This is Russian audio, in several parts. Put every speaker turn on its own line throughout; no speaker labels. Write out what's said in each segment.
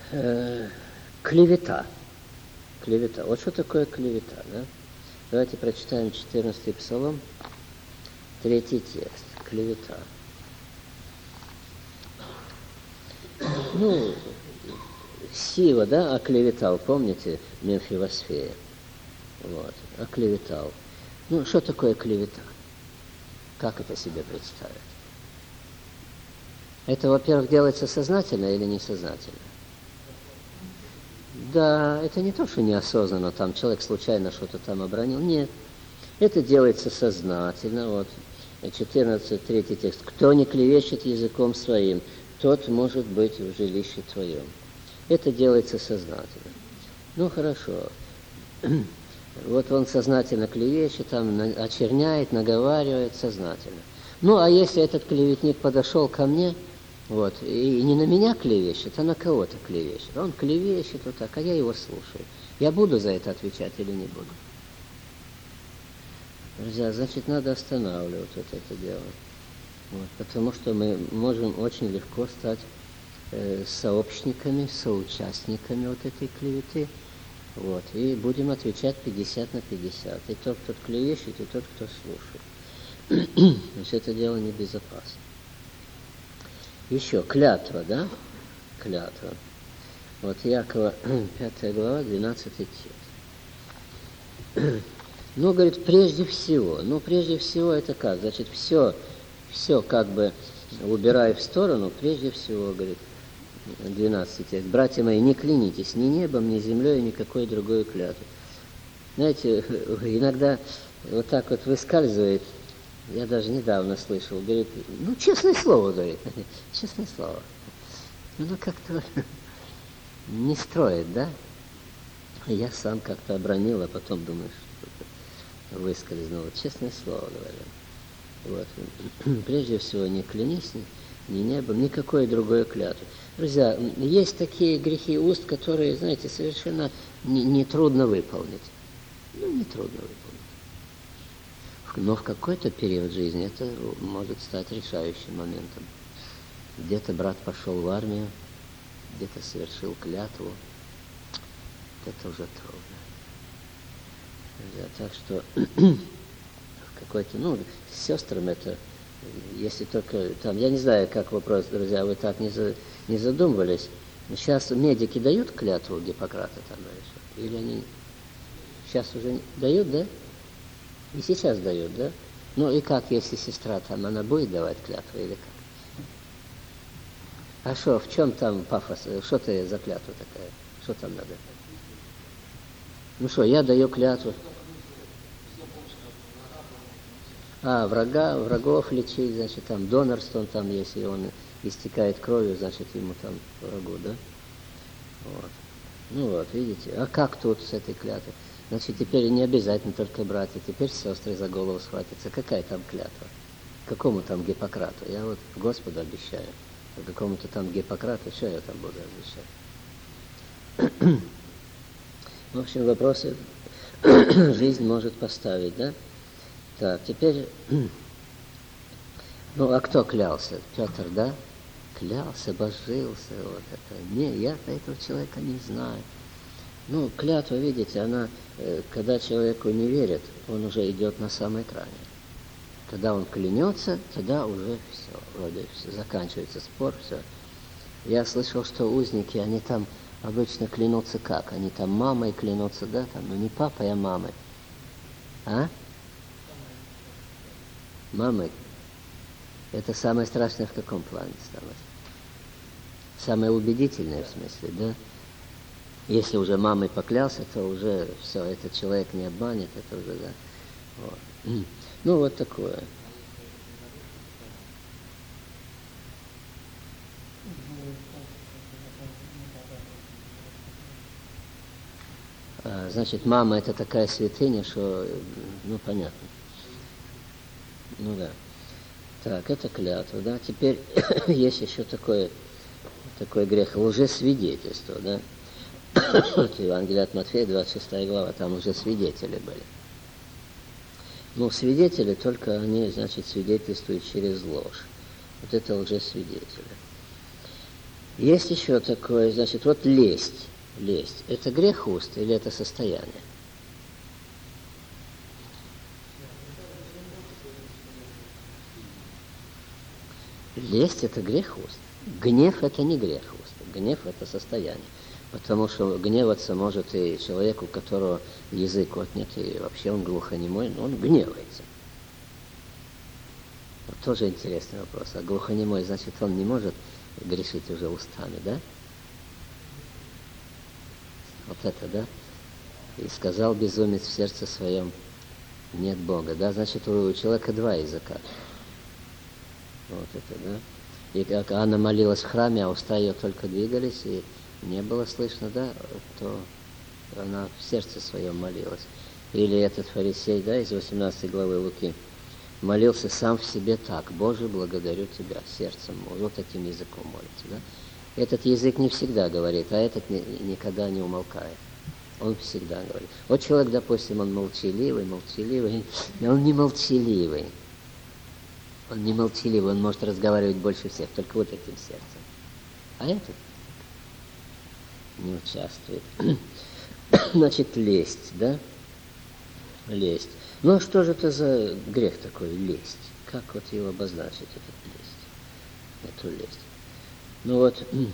Клевета. Клевета. Вот что такое клевета, да? Давайте прочитаем 14-й Псалом, 3-й текст. Клевета. Ну, Сива, да, оклеветал, помните, Мемфивосфея. Вот, оклеветал. Ну, что такое клевета? Как это себе представить? Это, во-первых, делается сознательно или несознательно? Да, это не то, что неосознанно, там человек случайно что-то там обронил. Нет, это делается сознательно. Вот, 14, 3 текст. «Кто не клевещет языком своим, тот может быть в жилище твоем». Это делается сознательно. Ну, хорошо. Вот он сознательно клевещет, там очерняет, наговаривает сознательно. Ну, а если этот клеветник подошел ко мне, вот, и не на меня клевещет, а на кого-то клевещет. Он клевещет вот так, а я его слушаю. Я буду за это отвечать или не буду? Друзья, значит, надо останавливать вот это дело. Вот, потому что мы можем очень легко стать сообщниками, соучастниками вот этой клеветы. Вот, и будем отвечать 50 на 50. И тот, кто клевещет, и тот, кто слушает. Значит, это дело небезопасно. Еще клятва, да? Клятва. Вот Якова, 5 глава, 12 текст. Ну, говорит, прежде всего. Ну, прежде всего это как? Значит, все как бы убирая в сторону, прежде всего, говорит, 12 текст. Братья мои, не клянитесь ни небом, ни землей, никакой другой клятвы. Знаете, иногда вот так вот выскальзывает, я даже недавно слышал, говорит, ну, честное слово, говорит, честное слово. Ну, как-то не строит, да? Я сам как-то обронил, а потом думаю, что выскользнуло. Честное слово, говорю. Вот. Прежде всего, не клянись ни небом, никакой другой клятвы. Друзья, есть такие грехи уст, которые, знаете, совершенно не трудно выполнить. Ну, не трудно выполнить. Но в какой-то период жизни это может стать решающим моментом. Где-то брат пошел в армию, где-то совершил клятву. Это уже трудно. Друзья, так что в какой-то, ну, с сестрами это, если только там, я не знаю, как вопрос, друзья, вы так не задумывались. Сейчас медики дают клятву Гиппократа там, или они сейчас уже дают, да? И сейчас дают, да? Ну и как, если сестра там, она будет давать клятву или как? А что, в чем там пафос? Что это за клятва такая? Что там надо? Ну что, я даю клятву. Врагов лечить, значит, там донорство там, если он истекает кровью, значит, ему там врагу, да? Вот. Ну вот, видите. А как тут с этой клятвой? Значит, теперь не обязательно только братья, теперь сестры за голову схватятся. Какая там клятва? Какому там Гиппократу? Я вот Господу обещаю. А какому-то там Гиппократу, что я там буду обещать? В общем, вопросы жизнь может поставить, да? Так, теперь, ну, а кто клялся? Петр, да? Клялся, божился, вот это. Не, я-то этого человека не знаю. Ну, клятва, видите, она, когда человеку не верит, он уже идет на самой крайне. Когда он клянется, тогда уже все, вроде все, заканчивается спор, все. Я слышал, что узники, они там обычно клянутся как? Они там мамой клянутся, да, там, ну не папой, а мамой. А? Мамой. Это самое страшное в каком плане стало? Самое убедительное, в смысле, да? Если уже мамой поклялся, то уже все, этот человек не обманет, это уже, да. Вот. Ну, вот такое. Значит, мама это такая святыня, что, ну, понятно. Ну да. Так, это клятва, да. Теперь есть еще такой грех, лжесвидетельство, да. Вот Евангелие от Матфея, 26 глава, там уже свидетели были. Ну, свидетели, только они, значит, свидетельствуют через ложь. Вот это лжесвидетели. Есть еще такое, значит, вот лесть. Лесть. Это грех уст или это состояние? Лесть – это грех уст. Гнев – это не грех уст. Гнев – это состояние. Потому что гневаться может и человек, у которого язык отнят, и вообще он глухонемой, но он гневается. Вот тоже интересный вопрос. А глухонемой, значит, он не может грешить уже устами, да? Вот это, да? И сказал безумец в сердце своем: нет Бога, да? Значит, у человека два языка. Вот это, да? И как Анна молилась в храме, а уста ее только двигались, и не было слышно, да, то она в сердце своем молилась. Или этот фарисей, да, из 18 главы Луки, молился сам в себе так: Боже, благодарю Тебя сердцем. Вот таким языком молится, да? Этот язык не всегда говорит, а этот никогда не умолкает. Он всегда говорит. Вот человек, допустим, он молчаливый, но он не молчаливый. Он не молчаливый, он может разговаривать больше всех, только вот этим сердцем. А этот не участвует. Значит, лесть, да? Лесть. Ну, а что же это за грех такой, лесть? Как вот его обозначить, эту лесть? Ну вот,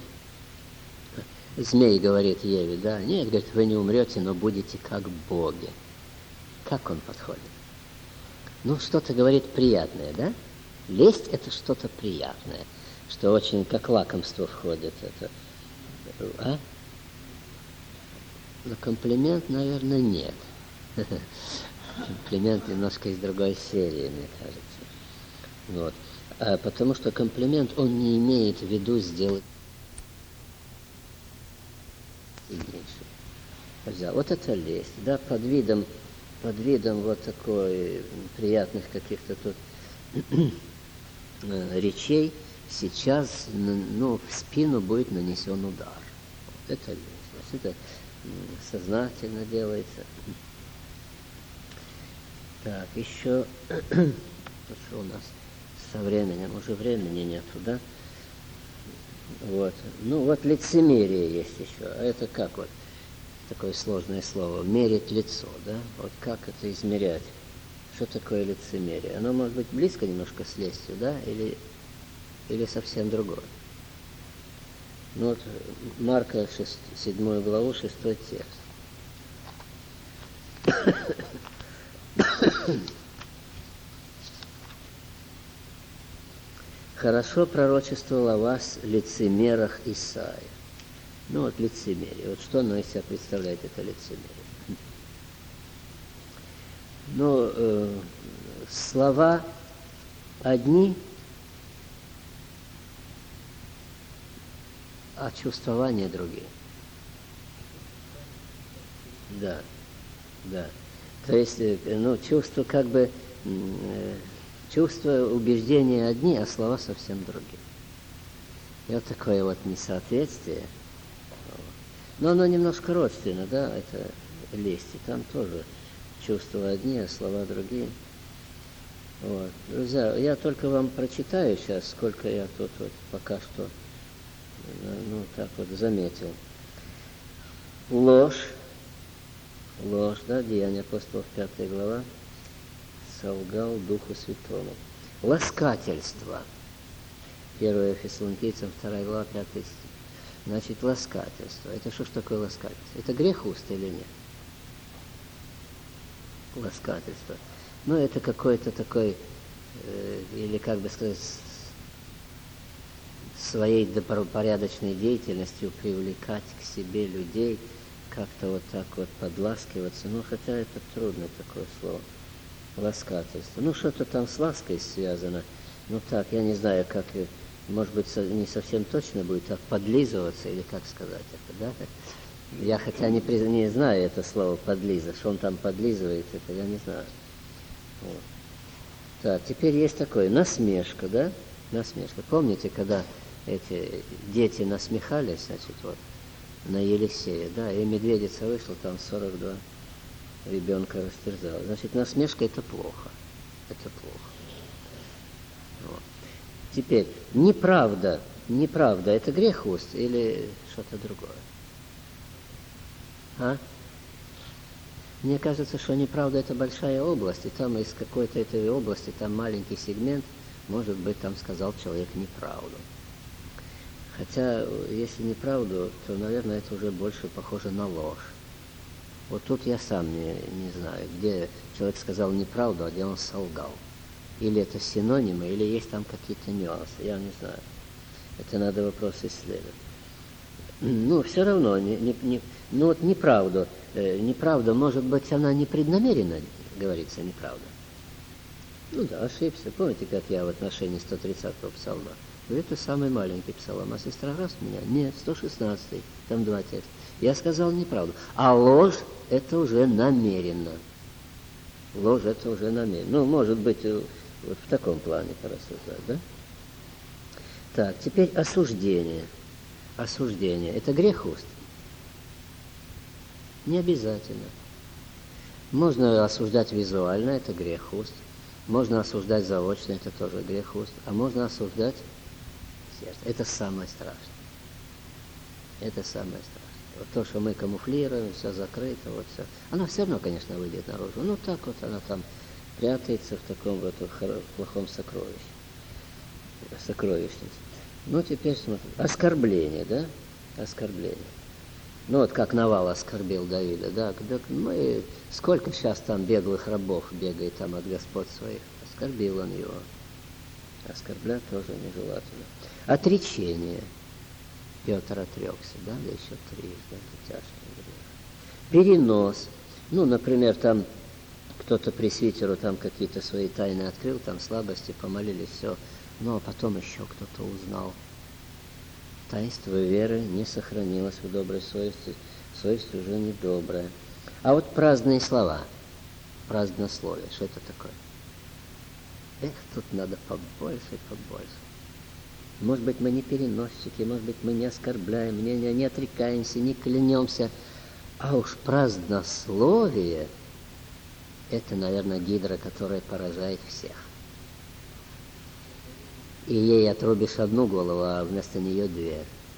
змей говорит Еве, да? Нет, говорит, вы не умрете, но будете как боги. Как он подходит? Ну, что-то говорит приятное, да? Лесть – это что-то приятное, что очень как лакомство входит. Это, а? Но комплимент, наверное, нет. Комплимент немножко из другой серии, мне кажется. Вот. Потому что комплимент, он не имеет в виду сделать сильнейшим. Вот это лесть, да, под видом вот такой приятных каких-то тут речей сейчас, ну, в спину будет нанесен удар. Вот это лесть. Это сознательно делается. Так, еще что у нас со временем? Уже времени нету, да? Вот. Ну, вот лицемерие есть еще. А это как вот? Такое сложное слово. Мерить лицо, да? Вот как это измерять? Что такое лицемерие? Оно может быть близко немножко с лестью, да? Или совсем другое? Ну вот Марка 7 главу, 6 текст. Хорошо пророчествовал о вас лицемерах Исаия. Ну вот лицемерие. Вот что оно из себя представляет, это лицемерие? Ну, слова одни, а чувствования другие. Да, да. То есть, ну, чувства как бы, чувства, убеждения одни, а слова совсем другие. И вот такое вот несоответствие. Но оно немножко родственно, да, это лесть. И там тоже чувства одни, а слова другие. Вот. Друзья, я только вам прочитаю сейчас, сколько я тут вот пока что, ну, так вот заметил. Ложь, да, Деяния апостолов, 5 глава, солгал Духу Святому. Ласкательство, 1 Фессалоникийцам, 2 глава, 5 стих. Значит, ласкательство. Это что ж такое ласкательство? Это грех уст или нет? Ласкательство. Ну, это какой-то такой, или как бы сказать, своей добропорядочной деятельностью привлекать к себе людей, как-то вот так вот подласкиваться. Ну, хотя это трудно такое слово. Ласкательство. Ну, что-то там с лаской связано. Ну, так, я не знаю, как, может быть, не совсем точно будет, так подлизываться, или как сказать это, да? Я хотя не знаю это слово подлиза, что он там подлизывает, это я не знаю. Вот. Так, теперь есть такое, насмешка, да? Насмешка. Помните, когда эти дети насмехались, значит, вот, на Елисея, да, и медведица вышла, там 42 ребенка растерзала. Значит, насмешка – это плохо. Это плохо. Вот. Теперь, неправда неправда – это грех уст или что-то другое? А? Мне кажется, что неправда – это большая область, и там из какой-то этой области, там маленький сегмент, может быть, там сказал человек неправду. Хотя, если неправду, то, наверное, это уже больше похоже на ложь. Вот тут я сам не знаю, где человек сказал неправду, а где он солгал. Или это синонимы, или есть там какие-то нюансы, я не знаю. Это надо вопрос исследовать. Ну, все равно, ну вот неправда, может быть, она непреднамеренно говорится, неправда. Ну да, ошибся. Помните, как я в отношении 130-го псалма? Это самый маленький псалом, а сестра раз меня? Нет, 116-й, там 2 текста. Я сказал неправду. А ложь – это уже намеренно. Ложь – это уже намеренно. Ну, может быть, вот в таком плане порассуждать, да? Так, теперь осуждение. Осуждение – это грех уст? Не обязательно. Можно осуждать визуально – это грех уст. Можно осуждать заочно – это тоже грех уст. А можно осуждать сердце. Это самое страшное. Это самое страшное. Вот то, что мы камуфлируем, все закрыто, вот все. Оно все равно, конечно, выйдет наружу. Ну, так вот она там прятается в таком вот плохом сокровищнице. Ну, теперь смотрим. Оскорбление, да? Оскорбление. Ну, вот как Навал оскорбил Давида, да? Мы, сколько сейчас там беглых рабов бегает там от господ своих. Оскорбил он его. Оскорблять тоже нежелательно. Отречение. Петр отрекся, да еще 3, это тяжкий грех. Перенос. Ну, например, там кто-то пресвитеру там какие-то свои тайны открыл, там слабости, помолились, все. Ну, а потом еще кто-то узнал. Таинство веры не сохранилось в доброй совести, совесть уже недобрая. А вот праздные слова, празднословие, что это такое? Тут надо побольше. Может быть, мы не переносчики, может быть, мы не оскорбляем, не отрекаемся, не клянемся. А уж празднословие – это, наверное, гидра, которая поражает всех. И ей отрубишь одну голову, а вместо нее 2.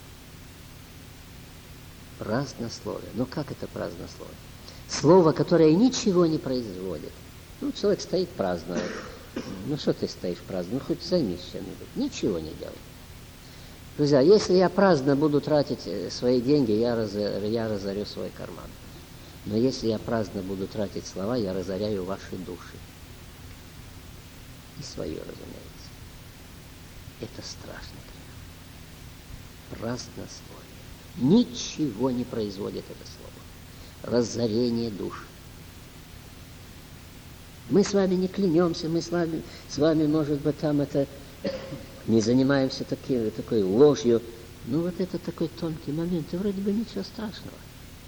Празднословие. Ну, как это празднословие? Слово, которое ничего не производит. Ну, человек стоит праздно. Ну, что ты стоишь праздно? Ну, хоть займись чем-нибудь. Ничего не делай. Друзья, если я праздно буду тратить свои деньги, я разорю свой карман. Но если я праздно буду тратить слова, я разоряю ваши души. И свое, разумеется. Это страшный грех. Празднословие. Ничего не производит это слово. Разорение душ. Мы с вами не клянемся, мы с вами, может быть, там это не занимаемся такой ложью. Ну, вот это такой тонкий момент, и вроде бы ничего страшного.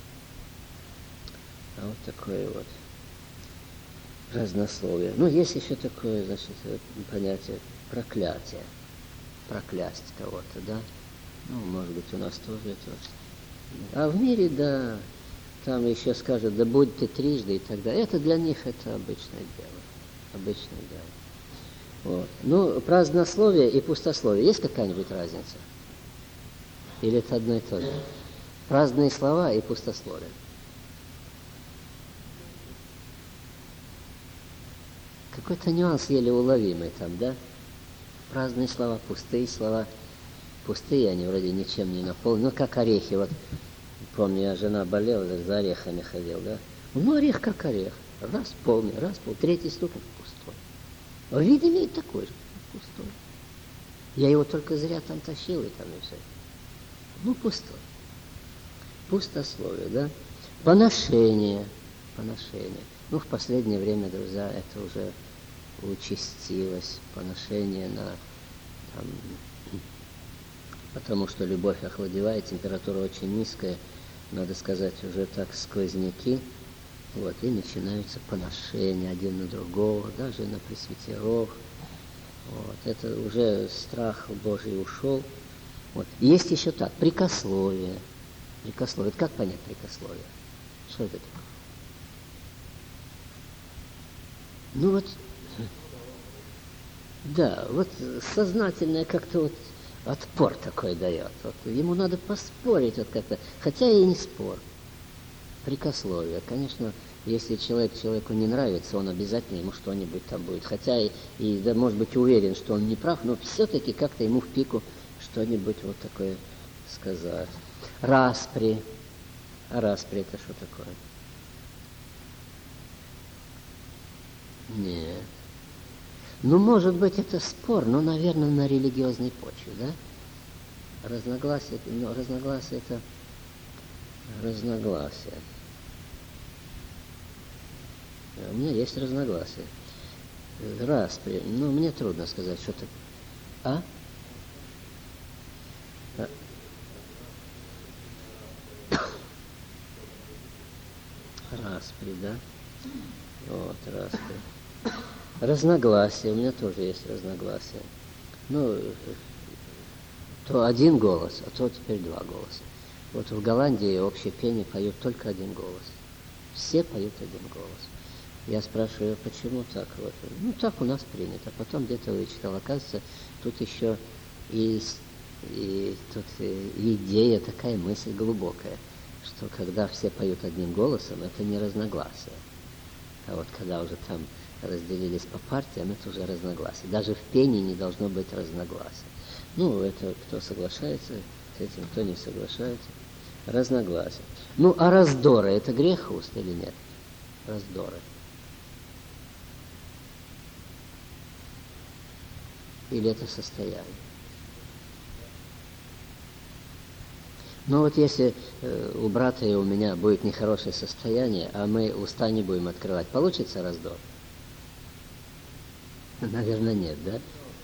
А вот такое вот разнословие. Ну, есть еще такое, значит, понятие проклятия. Проклясть кого-то, да? Ну, может быть, у нас тоже это. А в мире, да, там еще скажут, да будь ты трижды и так далее. Это для них это обычное дело. Обычное дело. Вот. Ну, празднословие и пустословие. Есть какая-нибудь разница? Или это одно и то же? Праздные слова и пустословие. Какой-то нюанс еле уловимый там, да? Праздные слова, пустые слова. Пустые, они вроде ничем не наполнены. Ну, как орехи. Вот, помню, я жена болела, за орехами ходил, да? Ну, орех как орех. Раз полный, третий ступень пустой. В виде имеет такой же, пустой. Я его только зря там тащил, и там и все. Ну, пустой. Пустословие, да? Поношение. Ну, в последнее время, друзья, это уже участилось. Поношение на... Там, потому что любовь охладевает, температура очень низкая, надо сказать, уже так сквозняки. Вот, и начинаются поношения один на другого, даже на пресвитеров. Вот, это уже страх Божий ушел. Вот. Есть еще так, прикословие. Прикословие. Как понять прикословие? Что это такое? Ну вот, да, вот сознательное как-то вот отпор такой дает. Вот ему надо поспорить вот как-то, хотя и не спор, прикословие. Конечно, если человеку не нравится, он обязательно ему что-нибудь там будет. Хотя да, может быть, уверен, что он не прав, но все-таки как-то ему в пику что-нибудь вот такое сказать. Распри. А распри это что такое? Нет. Ну, может быть, это спор, но, наверное, на религиозной почве, да? Разногласие, но разногласие это разногласие. У меня есть разногласия. Распри. Ну, мне трудно сказать, что это. А? Распри, да? Вот, распри. Разногласия. У меня тоже есть разногласия. Ну, то один голос, а то теперь два голоса. Вот в Голландии общее пение поют только один голос. Все поют один голос. Я спрашиваю, почему так? Вот. Ну, так у нас принято. Потом где-то вычитал. Оказывается, тут еще тут идея, такая мысль глубокая, что когда все поют одним голосом, это не разногласие. А вот когда уже там разделились по партиям, это уже разногласие. Даже в пении не должно быть разногласия. Ну, это кто соглашается с этим, кто не соглашается. Разногласия. Ну, а раздоры, это грех уст или нет? Раздоры. Или это состояние? Ну вот если у брата и у меня будет нехорошее состояние, а мы уста не будем открывать, получится раздор? Наверное, нет, да?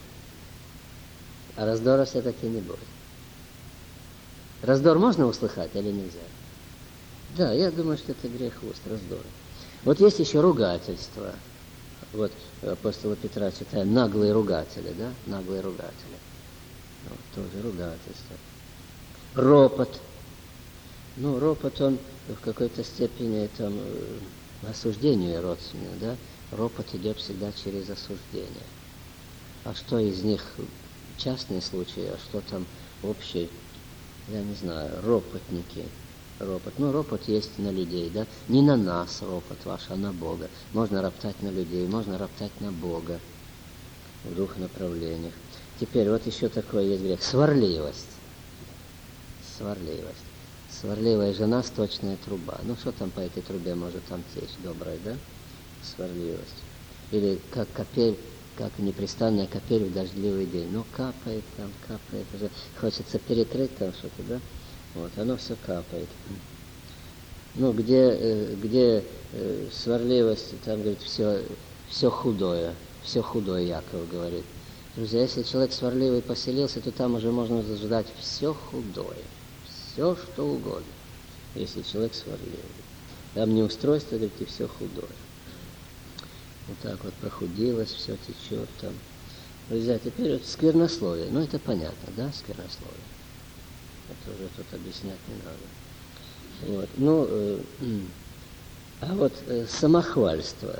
А раздора все-таки не будет. Раздор можно услыхать или нельзя? Да, я думаю, что это грех уст, раздор. Вот есть еще ругательство. Вот апостола Петра читаем, наглые ругатели, да? Наглые ругатели. Вот, тоже ругательство. Ропот. Ну, ропот, он в какой-то степени там осуждению родственен, да? Ропот идет всегда через осуждение. А что из них частные случаи, а что там общий, я не знаю, ропотники. Ропот. Ну, ропот есть на людей, да? Не на нас ропот ваш, а на Бога. Можно роптать на людей, можно роптать на Бога в двух направлениях. Теперь вот еще такое есть грех. Сварливость. Сварливость. Сварливая жена, сточная труба. Ну, что там по этой трубе может там течь? Добрая, да? Сварливость. Или как капель, как непрестанная капель в дождливый день. Ну, капает там, капает. Уже хочется перекрыть там что-то, да? Вот, оно все капает. Ну, где сварливость, там, говорит, все худое, Яков говорит. Друзья, если человек сварливый поселился, то там уже можно ждать все худое, все что угодно, если человек сварливый. Там не устройство, говорит, и все худое. Вот так вот прохудилось, все течет там. Друзья, теперь вот сквернословие. Ну, это понятно, да, сквернословие. Это уже тут объяснять не надо. Вот. Ну, а вот самохвальство.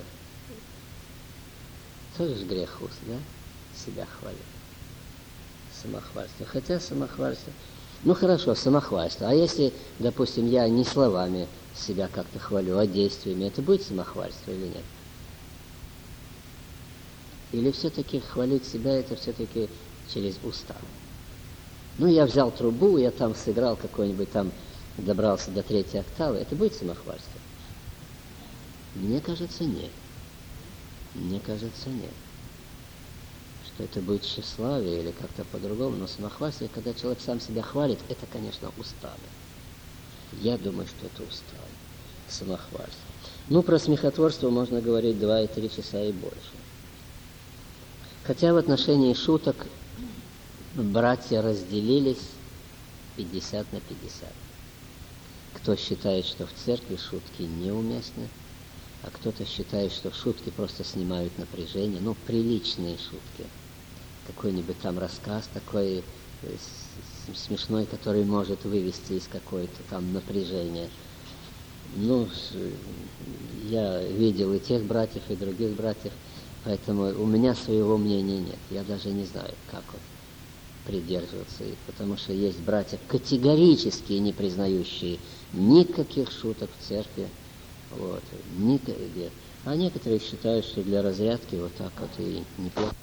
Тоже же грех уст, да? Себя хвалить. Самохвальство. Хотя самохвальство... Ну, хорошо, самохвальство. А если, допустим, я не словами себя как-то хвалю, а действиями, это будет самохвальство или нет? Или все-таки хвалить себя, это все-таки через уста? Ну, я взял трубу, я там сыграл какой-нибудь там, добрался до 3-й октавы. Это будет самохвальство? Мне кажется, нет. Мне кажется, нет. Что это будет тщеславие или как-то по-другому. Но самохвальство, когда человек сам себя хвалит, это, конечно, устами. Я думаю, что это устами. Самохвальство. Ну, про смехотворство можно говорить 2 и 3 часа и больше. Хотя в отношении шуток братья разделились 50 на 50. Кто считает, что в церкви шутки неуместны, а кто-то считает, что шутки просто снимают напряжение, ну, приличные шутки. Какой-нибудь там рассказ такой смешной, который может вывести из какой-то там напряжения. Ну, я видел и тех братьев, и других братьев, поэтому у меня своего мнения нет. Я даже не знаю, как вот. придерживаться их, потому что есть братья категорически не признающие никаких шуток в церкви, вот, никаких. А некоторые считают, что для разрядки вот так вот и неплохо.